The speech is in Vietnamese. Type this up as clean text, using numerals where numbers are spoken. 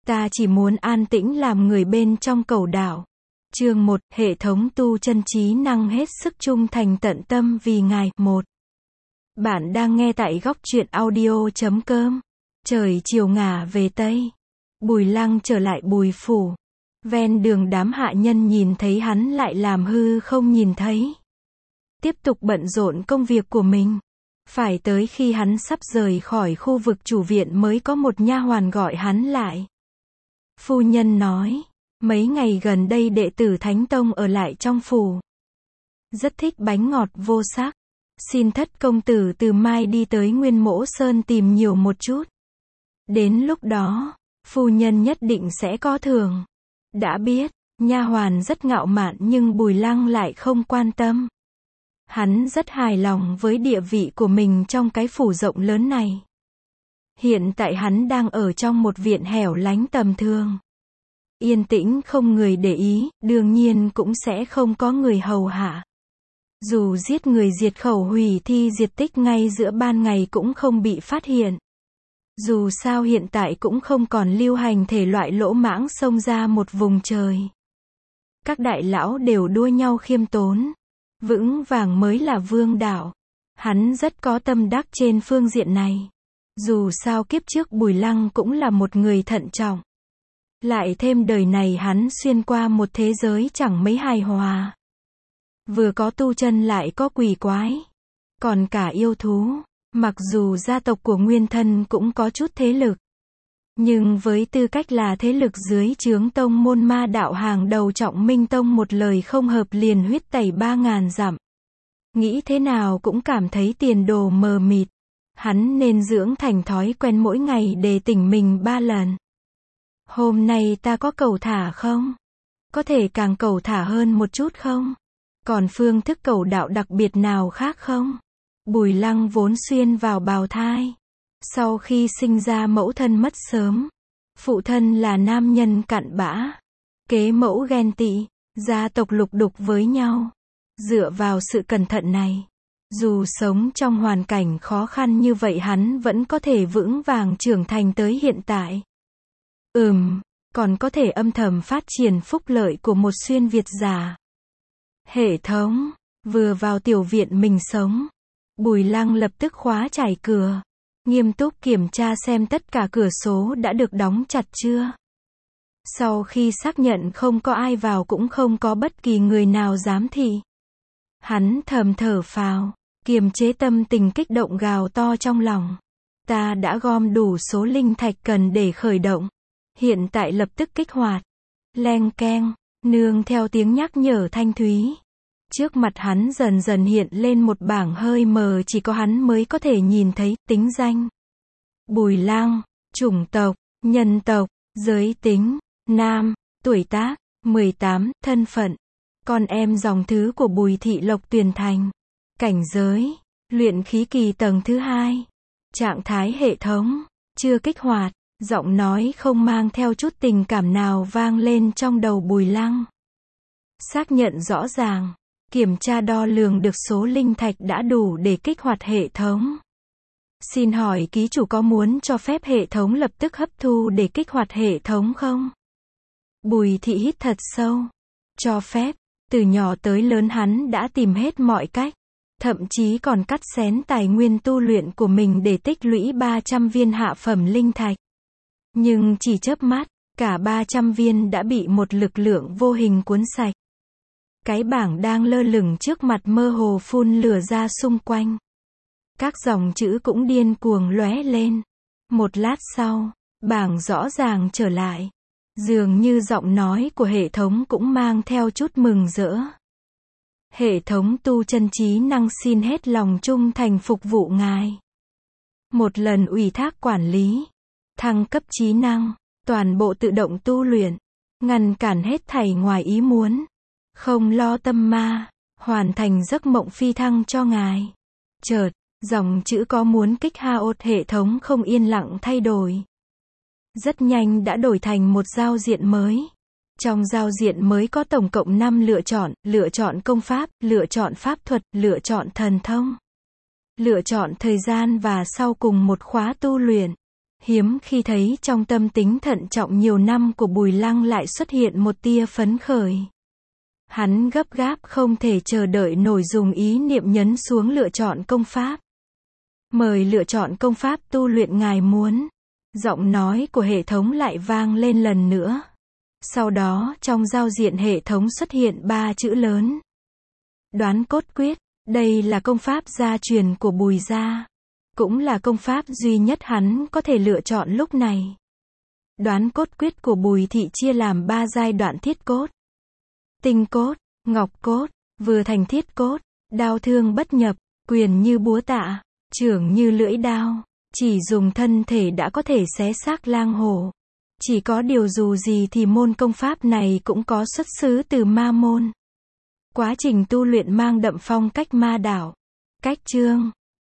Ta chỉ muốn an tĩnh làm người bên trong cầu đạo. Chương 1, hệ thống tu chân trí năng hết sức trung thành tận tâm vì Ngài. 1. Bạn đang nghe tại góc truyện audio.com. Trời chiều ngả về Tây. Bùi Lăng trở lại Bùi phủ. Ven đường đám hạ nhân nhìn thấy hắn lại làm hư không nhìn thấy. Tiếp tục bận rộn công việc của mình. Phải tới khi hắn sắp rời khỏi khu vực chủ viện mới có một nha hoàn gọi hắn lại. Phu nhân nói, mấy ngày gần đây đệ tử Thánh Tông ở lại trong phủ. Rất thích bánh ngọt vô sắc. Xin thất công tử từ mai đi tới Nguyên Mỗ Sơn tìm nhiều một chút. Đến lúc đó, phu nhân nhất định sẽ có thưởng. Đã biết, nha hoàn rất ngạo mạn nhưng Bùi Lăng lại không quan tâm. Hắn rất hài lòng với địa vị của mình trong cái phủ rộng lớn này. Hiện tại hắn đang ở trong một viện hẻo lánh tầm thường. Yên tĩnh không người để ý, đương nhiên cũng sẽ không có người hầu hạ. Dù giết người diệt khẩu hủy thi diệt tích ngay giữa ban ngày cũng không bị phát hiện. Dù sao hiện tại cũng không còn lưu hành thể loại lỗ mãng xông ra một vùng trời. Các đại lão đều đua nhau khiêm tốn. Vững vàng mới là vương đạo. Hắn rất có tâm đắc trên phương diện này. Dù sao kiếp trước Bùi Lăng cũng là một người thận trọng. Lại thêm đời này hắn xuyên qua một thế giới chẳng mấy hài hòa. Vừa có tu chân lại có quỷ quái. Còn cả yêu thú. Mặc dù gia tộc của Nguyên Thân cũng có chút thế lực. Nhưng với tư cách là thế lực dưới trướng tông môn ma đạo hàng đầu Trọng Minh Tông một lời không hợp liền huyết tẩy 3.000 dặm. Nghĩ thế nào cũng cảm thấy tiền đồ mờ mịt. Hắn nên dưỡng thành thói quen mỗi ngày để tỉnh mình 3 lần. Hôm nay ta có cầu thả không? Có thể càng cầu thả hơn một chút không? Còn phương thức cầu đạo đặc biệt nào khác không? Bùi Lăng vốn xuyên vào bào thai. Sau khi sinh ra mẫu thân mất sớm. Phụ thân là nam nhân cặn bã. Kế mẫu ghen tị. Gia tộc lục đục với nhau. Dựa vào sự cẩn thận này. Dù sống trong hoàn cảnh khó khăn như vậy hắn vẫn có thể vững vàng trưởng thành tới hiện tại. Còn có thể âm thầm phát triển phúc lợi của một xuyên Việt giả. Hệ thống. Vừa vào tiểu viện mình sống. Bùi Lăng lập tức khóa chải cửa. Nghiêm túc kiểm tra xem tất cả cửa sổ đã được đóng chặt chưa. Sau khi xác nhận không có ai vào cũng không có bất kỳ người nào giám thị. Hắn thầm thở phào, kiềm chế tâm tình kích động gào to trong lòng. Ta đã gom đủ số linh thạch cần để khởi động. Hiện tại lập tức kích hoạt. Leng keng, nương theo tiếng nhắc nhở thanh thúy. Trước mặt hắn dần dần hiện lên một bảng hơi mờ chỉ có hắn mới có thể nhìn thấy, tính danh. Bùi Lăng, chủng tộc, nhân tộc, giới tính, nam, tuổi tác, 18, thân phận, con em dòng thứ của Bùi Thị Lộc Tuyền Thành. Cảnh giới, luyện khí kỳ tầng thứ 2. Trạng thái hệ thống, chưa kích hoạt, giọng nói không mang theo chút tình cảm nào vang lên trong đầu Bùi Lăng. Xác nhận rõ ràng. Kiểm tra đo lường được số linh thạch đã đủ để kích hoạt hệ thống. Xin hỏi ký chủ có muốn cho phép hệ thống lập tức hấp thu để kích hoạt hệ thống không? Bùi Thị hít thật sâu. Cho phép. Từ nhỏ tới lớn hắn đã tìm hết mọi cách. Thậm chí còn cắt xén tài nguyên tu luyện của mình để tích lũy 300 viên hạ phẩm linh thạch. Nhưng chỉ chớp mắt, cả 300 viên đã bị một lực lượng vô hình cuốn sạch. Cái bảng đang lơ lửng trước mặt mơ hồ phun lửa ra xung quanh. Các dòng chữ cũng điên cuồng lóe lên. Một lát sau, bảng rõ ràng trở lại. Dường như giọng nói của hệ thống cũng mang theo chút mừng rỡ. Hệ thống tu chân trí năng xin hết lòng trung thành phục vụ ngài. Một lần ủy thác quản lý. Thăng cấp trí năng. Toàn bộ tự động tu luyện. Ngăn cản hết thảy ngoài ý muốn. Không lo tâm ma, hoàn thành giấc mộng phi thăng cho ngài. Chợt, dòng chữ có muốn kích hoạt hệ thống không yên lặng thay đổi. Rất nhanh đã đổi thành một giao diện mới. Trong giao diện mới có tổng cộng 5 lựa chọn công pháp, lựa chọn pháp thuật, lựa chọn thần thông. Lựa chọn thời gian và sau cùng một khóa tu luyện. Hiếm khi thấy trong tâm tính thận trọng nhiều năm của Bùi Lăng lại xuất hiện một tia phấn khởi. Hắn gấp gáp không thể chờ đợi nổi, dùng ý niệm nhấn xuống lựa chọn công pháp. Mời lựa chọn công pháp tu luyện ngài muốn. Giọng nói của hệ thống lại vang lên lần nữa. Sau đó trong giao diện hệ thống xuất hiện 3 chữ lớn. Đoán cốt quyết. Đây là công pháp gia truyền của Bùi gia. Cũng là công pháp duy nhất hắn có thể lựa chọn lúc này. Đoán cốt quyết của Bùi thị chia làm 3 giai đoạn: thiết cốt, tinh cốt, ngọc cốt. Vừa thành thiết cốt, đao thương bất nhập, quyền như búa tạ, chưởng như lưỡi đao, chỉ dùng thân thể đã có thể xé xác lang hổ. Chỉ có điều dù gì thì môn công pháp này cũng có xuất xứ từ ma môn. Quá trình tu luyện mang đậm phong cách ma đạo. Cách chương